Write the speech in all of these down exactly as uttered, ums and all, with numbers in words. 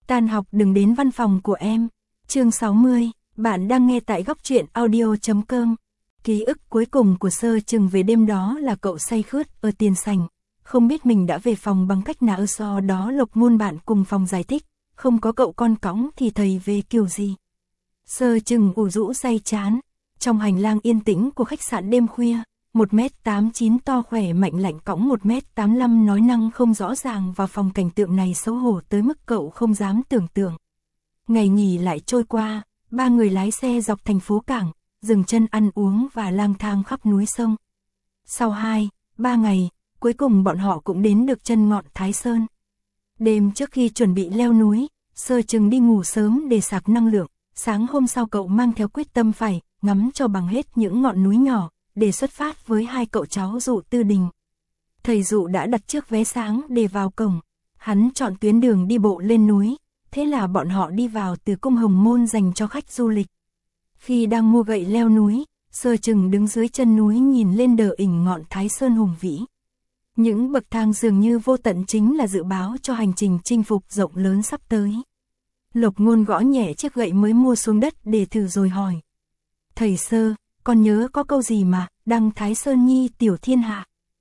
Tan học đừng đến văn phòng của em. Chương sáu mươi, bạn đang nghe tại góc truyện audio chấm com. Ký ức cuối cùng của Sơ Trừng về đêm đó là cậu say khướt ở tiền sảnh, không biết mình đã về phòng bằng cách nào. Sau đó Lộc Ngôn bạn cùng phòng giải thích, không có cậu con cõng thì thầy về kiểu gì. Sơ Trừng ủ rũ say chán, trong hành lang yên tĩnh của khách sạn đêm khuya, một mét tám mươi chín to khỏe mạnh lạnh cõng một mét tám mươi lăm nói năng không rõ ràng vào phòng. Cảnh tượng này xấu hổ tới mức cậu không dám tưởng tượng. Ngày nghỉ lại trôi qua, ba người lái xe dọc thành phố cảng, dừng chân ăn uống và lang thang khắp núi sông. Sau hai, ba ngày, cuối cùng bọn họ cũng đến được chân ngọn Thái Sơn. Đêm trước khi chuẩn bị leo núi, Sơ Trừng đi ngủ sớm để sạc năng lượng. Sáng hôm sau cậu mang theo quyết tâm phải ngắm cho bằng hết những ngọn núi nhỏ, để xuất phát với hai cậu cháu Dụ Tư Đình. Thầy Dụ đã đặt trước vé sáng để vào cổng. Hắn chọn tuyến đường đi bộ lên núi, thế là bọn họ đi vào từ cung Hồng Môn dành cho khách du lịch. Khi đang mua gậy leo núi, Sơ Trừng đứng dưới chân núi nhìn lên đờ ỉnh ngọn Thái Sơn hùng vĩ. Những bậc thang dường như vô tận chính là dự báo cho hành trình chinh phục rộng lớn sắp tới. Lộc Ngôn gõ nhẹ chiếc gậy mới mua xuống đất để thử rồi hỏi. Thầy Sơ, con nhớ có câu gì mà, đăng Thái Sơn nhi tiểu thiên hạ.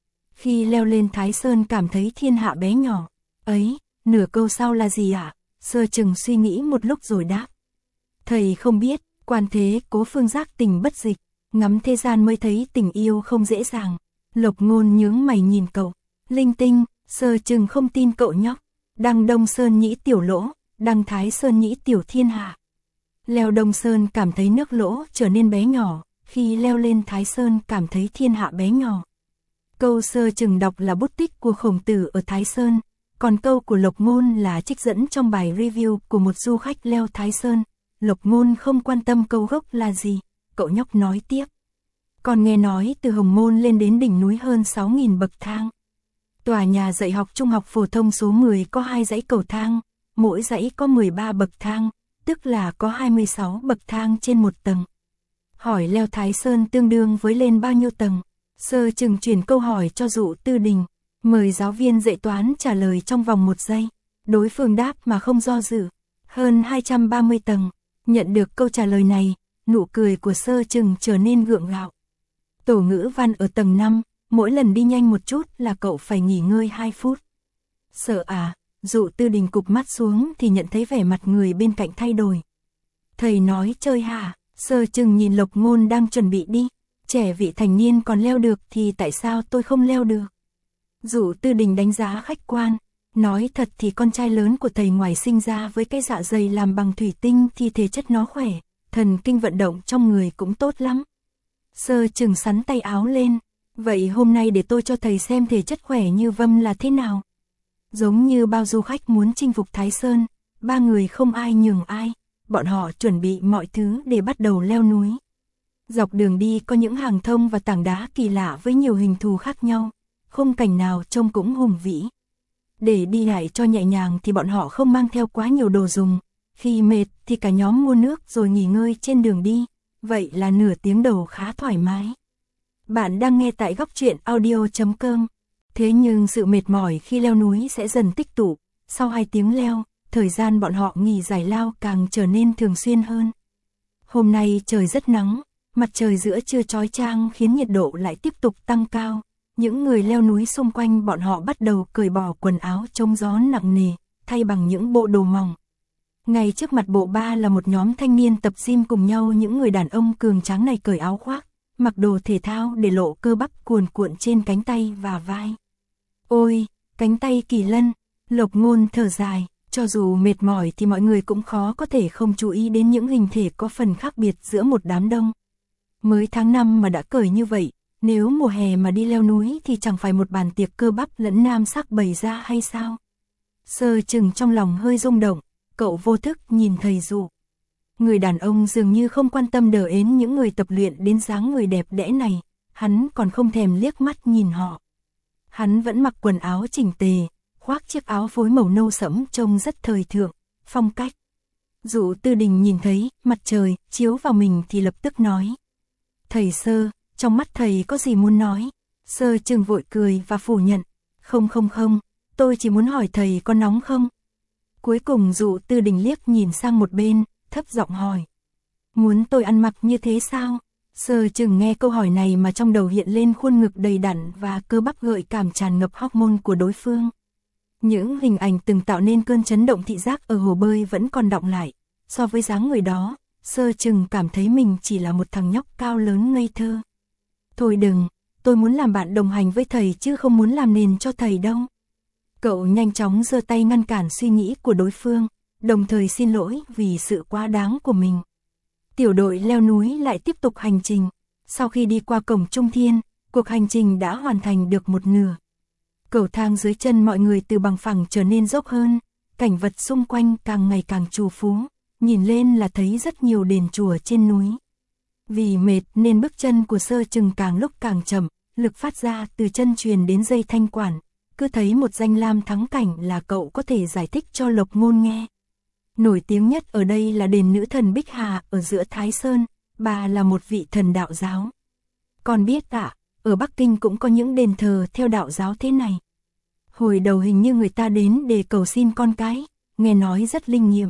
Khi leo lên Thái Sơn cảm thấy thiên hạ bé nhỏ. Ấy, nửa câu sau là gì ạ? À? Sơ Trừng suy nghĩ một lúc rồi đáp. Thầy không biết, quan thế cố phương giác tình bất dịch, ngắm thế gian mới thấy tình yêu không dễ dàng. Lộc Ngôn nhướng mày nhìn cậu. Linh tinh, Sơ Trừng không tin cậu nhóc. Đăng Đông Sơn nhĩ tiểu lỗ, đăng Thái Sơn nhĩ tiểu thiên hạ. Leo Đông Sơn cảm thấy nước lỗ trở nên bé nhỏ, khi leo lên Thái Sơn cảm thấy thiên hạ bé nhỏ. Câu Sơ Trừng đọc là bút tích của Khổng Tử ở Thái Sơn, còn câu của Lộc Ngôn là trích dẫn trong bài review của một du khách leo Thái Sơn. Lộc Ngôn không quan tâm câu gốc là gì, cậu nhóc nói tiếp. Còn nghe nói từ Hồng Môn lên đến đỉnh núi hơn sáu nghìn bậc thang. Tòa nhà dạy học trung học phổ thông số mười có hai dãy cầu thang, mỗi dãy có mười ba bậc thang, tức là có hai mươi sáu bậc thang trên một tầng. Hỏi leo Thái Sơn tương đương với lên bao nhiêu tầng? Sơ Trừng chuyển câu hỏi cho Dụ Tư Đình, mời giáo viên dạy toán trả lời trong vòng một giây. Đối phương đáp mà không do dự, hơn hai trăm ba mươi tầng. Nhận được câu trả lời này, nụ cười của Sơ Trừng trở nên gượng gạo. Tổ ngữ văn ở tầng năm, mỗi lần đi nhanh một chút là cậu phải nghỉ ngơi hai phút. Sợ à? Dụ Tư Đình cụp mắt xuống thì nhận thấy vẻ mặt người bên cạnh thay đổi. Thầy nói chơi hả? Sơ Trừng nhìn Lộc Ngôn đang chuẩn bị đi. Trẻ vị thành niên còn leo được thì tại sao tôi không leo được? Dụ Tư Đình đánh giá khách quan. Nói thật thì con trai lớn của thầy ngoài sinh ra với cái dạ dày làm bằng thủy tinh thì thể chất nó khỏe, thần kinh vận động trong người cũng tốt lắm. Sơ Trừng sắn tay áo lên. Vậy hôm nay để tôi cho thầy xem thể chất khỏe như Vâm là thế nào. Giống như bao du khách muốn chinh phục Thái Sơn, ba người không ai nhường ai, bọn họ chuẩn bị mọi thứ để bắt đầu leo núi. Dọc đường đi có những hàng thông và tảng đá kỳ lạ với nhiều hình thù khác nhau, khung cảnh nào trông cũng hùng vĩ. Để đi lại cho nhẹ nhàng thì bọn họ không mang theo quá nhiều đồ dùng, khi mệt thì cả nhóm mua nước rồi nghỉ ngơi trên đường đi, vậy là nửa tiếng đầu khá thoải mái. Bạn đang nghe tại góc truyện audio chấm com. Thế nhưng sự mệt mỏi khi leo núi sẽ dần tích tụ, sau hai tiếng leo, thời gian bọn họ nghỉ giải lao càng trở nên thường xuyên hơn. Hôm nay trời rất nắng, mặt trời giữa trưa chói chang khiến nhiệt độ lại tiếp tục tăng cao. Những người leo núi xung quanh bọn họ bắt đầu cởi bỏ quần áo chống gió nặng nề, thay bằng những bộ đồ mỏng. Ngay trước mặt bộ ba là một nhóm thanh niên tập gym cùng nhau, những người đàn ông cường tráng này cởi áo khoác, mặc đồ thể thao để lộ cơ bắp cuồn cuộn trên cánh tay và vai. Ôi, cánh tay Kỳ Lân, Lộc Ngôn thở dài, cho dù mệt mỏi thì mọi người cũng khó có thể không chú ý đến những hình thể có phần khác biệt giữa một đám đông. Mới tháng năm mà đã cởi như vậy, nếu mùa hè mà đi leo núi thì chẳng phải một bàn tiệc cơ bắp lẫn nam sắc bày ra hay sao? Sơ Trừng trong lòng hơi rung động, cậu vô thức nhìn thầy Dụ. Người đàn ông dường như không quan tâm đờ ến những người tập luyện đến dáng người đẹp đẽ này, hắn còn không thèm liếc mắt nhìn họ. Hắn vẫn mặc quần áo chỉnh tề, khoác chiếc áo phối màu nâu sẫm trông rất thời thượng, phong cách. Dụ Tư Đình nhìn thấy mặt trời chiếu vào mình thì lập tức nói. Thầy Sơ, trong mắt thầy có gì muốn nói? Sơ Trừng vội cười và phủ nhận. Không không không, tôi chỉ muốn hỏi thầy có nóng không? Cuối cùng Dụ Tư Đình liếc nhìn sang một bên, thấp giọng hỏi. Muốn tôi ăn mặc như thế sao? Sơ Chừng nghe câu hỏi này mà trong đầu hiện lên khuôn ngực đầy đặn và cơ bắp gợi cảm tràn ngập hormone của đối phương. Những hình ảnh từng tạo nên cơn chấn động thị giác ở hồ bơi vẫn còn đọng lại. So với dáng người đó, Sơ Chừng cảm thấy mình chỉ là một thằng nhóc cao lớn ngây thơ. Thôi đừng, tôi muốn làm bạn đồng hành với thầy chứ không muốn làm nền cho thầy đâu. Cậu nhanh chóng giơ tay ngăn cản suy nghĩ của đối phương, đồng thời xin lỗi vì sự quá đáng của mình. Tiểu đội leo núi lại tiếp tục hành trình. Sau khi đi qua cổng Trung Thiên, cuộc hành trình đã hoàn thành được một nửa. Cầu thang dưới chân mọi người từ bằng phẳng trở nên dốc hơn, cảnh vật xung quanh càng ngày càng trù phú, nhìn lên là thấy rất nhiều đền chùa trên núi. Vì mệt nên bước chân của Sơ Chừng càng lúc càng chậm, lực phát ra từ chân truyền đến dây thanh quản, cứ thấy một danh lam thắng cảnh là cậu có thể giải thích cho Lộc Ngôn nghe. Nổi tiếng nhất ở đây là đền nữ thần Bích Hà ở giữa Thái Sơn, bà là một vị thần đạo giáo. Còn biết ạ, à, ở Bắc Kinh cũng có những đền thờ theo đạo giáo thế này. Hồi đầu hình như người ta đến để cầu xin con cái, nghe nói rất linh nghiệm.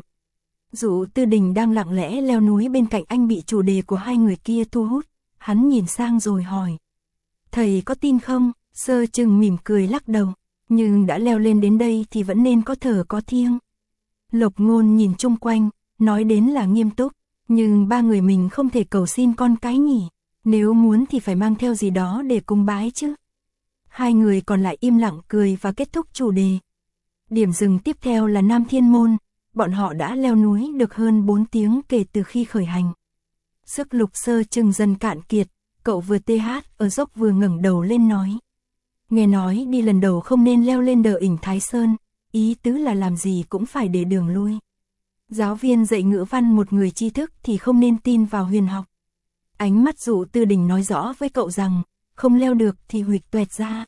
Dụ Tư Đình đang lặng lẽ leo núi bên cạnh anh bị chủ đề của hai người kia thu hút, hắn nhìn sang rồi hỏi. Thầy có tin không? Sơ Chừng mỉm cười lắc đầu, nhưng đã leo lên đến đây thì vẫn nên có thờ có thiêng. Lộc Ngôn nhìn chung quanh, nói đến là nghiêm túc, nhưng ba người mình không thể cầu xin con cái nhỉ, nếu muốn thì phải mang theo gì đó để cúng bái chứ. Hai người còn lại im lặng cười và kết thúc chủ đề. Điểm dừng tiếp theo là Nam Thiên Môn, bọn họ đã leo núi được hơn bốn tiếng kể từ khi khởi hành. Sức Lục Sơ Chừng dần cạn kiệt, cậu vừa tê hát ở dốc vừa ngẩng đầu lên nói. Nghe nói đi lần đầu không nên leo lên đờ ỉnh Thái Sơn, ý tứ là làm gì cũng phải để đường lui. Giáo viên dạy ngữ văn một người tri thức thì không nên tin vào huyền học. Ánh mắt Dụ Tư Đình nói rõ với cậu rằng, không leo được thì huỵch toẹt ra.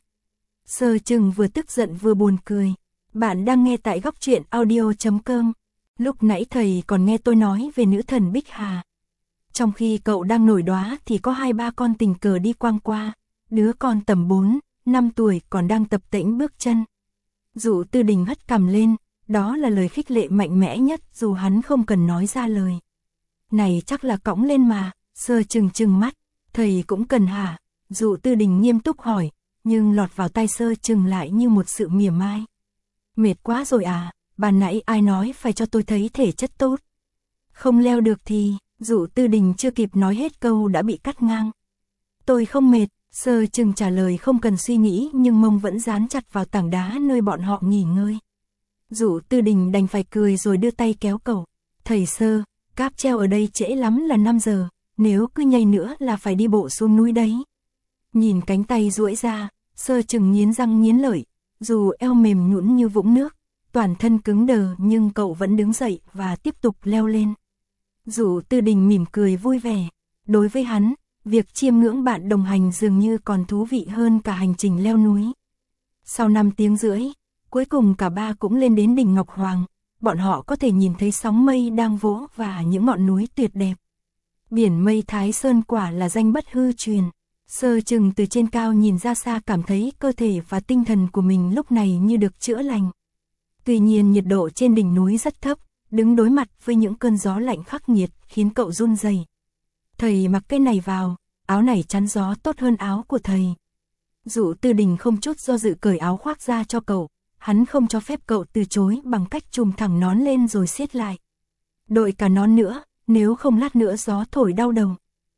Sơ Chừng vừa tức giận vừa buồn cười. Bạn đang nghe tại góc truyện audio chấm com. Lúc nãy thầy còn nghe tôi nói về nữ thần Bích Hà. Trong khi cậu đang nổi đoá thì có hai ba con tình cờ đi quang qua. Đứa con tầm bốn, năm tuổi còn đang tập tễnh bước chân. Dụ Tư Đình hất cằm lên, đó là lời khích lệ mạnh mẽ nhất dù hắn không cần nói ra lời. Này chắc là cõng lên mà, Sơ Chừng chừng mắt, thầy cũng cần hả? Dụ Tư Đình nghiêm túc hỏi, nhưng lọt vào tai Sơ Chừng lại như một sự mỉa mai. Mệt quá rồi à, ban nãy ai nói phải cho tôi thấy thể chất tốt. Không leo được thì, Dụ Tư Đình chưa kịp nói hết câu đã bị cắt ngang. Tôi không mệt, Sơ Chừng trả lời không cần suy nghĩ nhưng mông vẫn dán chặt vào tảng đá nơi bọn họ nghỉ ngơi. Dụ Tư Đình đành phải cười rồi đưa tay kéo cậu. Thầy Sơ, cáp treo ở đây trễ lắm là năm giờ, nếu cứ nhảy nữa là phải đi bộ xuống núi đấy. Nhìn cánh tay duỗi ra, Sơ Chừng nghiến răng nghiến lợi, dù eo mềm nhũn như vũng nước, toàn thân cứng đờ nhưng cậu vẫn đứng dậy và tiếp tục leo lên. Dụ Tư Đình mỉm cười vui vẻ, đối với hắn, việc chiêm ngưỡng bạn đồng hành dường như còn thú vị hơn cả hành trình leo núi. Sau năm tiếng rưỡi, cuối cùng cả ba cũng lên đến đỉnh Ngọc Hoàng, bọn họ có thể nhìn thấy sóng mây đang vỗ và những ngọn núi tuyệt đẹp. Biển mây Thái Sơn quả là danh bất hư truyền. Sơ Chừng từ trên cao nhìn ra xa cảm thấy cơ thể và tinh thần của mình lúc này như được chữa lành. Tuy nhiên nhiệt độ trên đỉnh núi rất thấp, đứng đối mặt với những cơn gió lạnh khắc nghiệt khiến cậu run rẩy. Thầy mặc cái này vào, áo này chắn gió tốt hơn áo của thầy. Dụ Tư Đình không chút do dự cởi áo khoác ra cho cậu, hắn không cho phép cậu từ chối bằng cách trùm thẳng nón lên rồi siết lại. Đội cả nón nữa, nếu không lát nữa gió thổi đau đầu.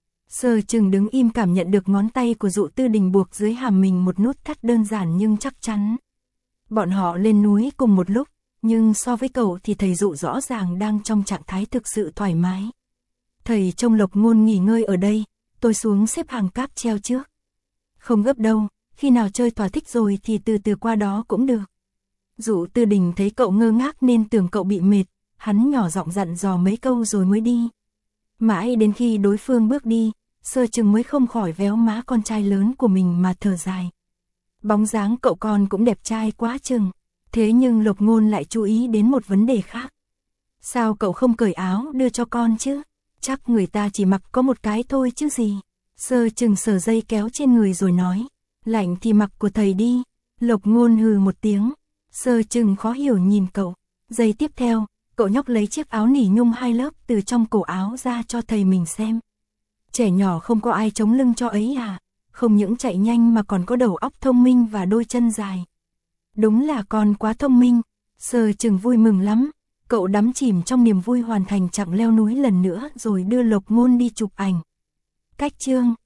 Sơ Chừng đứng im cảm nhận được ngón tay của Dụ Tư Đình buộc dưới hàm mình một nút thắt đơn giản nhưng chắc chắn. Bọn họ lên núi cùng một lúc, nhưng so với cậu thì thầy Dụ rõ ràng đang trong trạng thái thực sự thoải mái. Thầy trông Lộc Ngôn nghỉ ngơi ở đây, tôi xuống xếp hàng cáp treo trước. Không gấp đâu, khi nào chơi thỏa thích rồi thì từ từ qua đó cũng được. Dụ Tư Đình thấy cậu ngơ ngác nên tưởng cậu bị mệt, hắn nhỏ giọng dặn dò mấy câu rồi mới đi. Mãi đến khi đối phương bước đi, Sơ Chừng mới không khỏi véo má con trai lớn của mình mà thở dài. Bóng dáng cậu con cũng đẹp trai quá chừng, thế nhưng Lộc Ngôn lại chú ý đến một vấn đề khác. Sao cậu không cởi áo đưa cho con chứ? Chắc người ta chỉ mặc có một cái thôi chứ gì. Sơ Chừng sờ dây kéo trên người rồi nói, lạnh thì mặc của thầy đi. Lộc Ngôn hừ một tiếng, Sơ Chừng khó hiểu nhìn cậu, Giây tiếp theo, cậu nhóc lấy chiếc áo nỉ nhung hai lớp từ trong cổ áo ra cho thầy mình xem. Trẻ nhỏ không có ai chống lưng cho ấy à, không những chạy nhanh mà còn có đầu óc thông minh và đôi chân dài. Đúng là con quá thông minh, Sơ Trừng vui mừng lắm, cậu đắm chìm trong niềm vui hoàn thành chặng leo núi lần nữa rồi đưa Lộc Ngôn đi chụp ảnh. Cách chương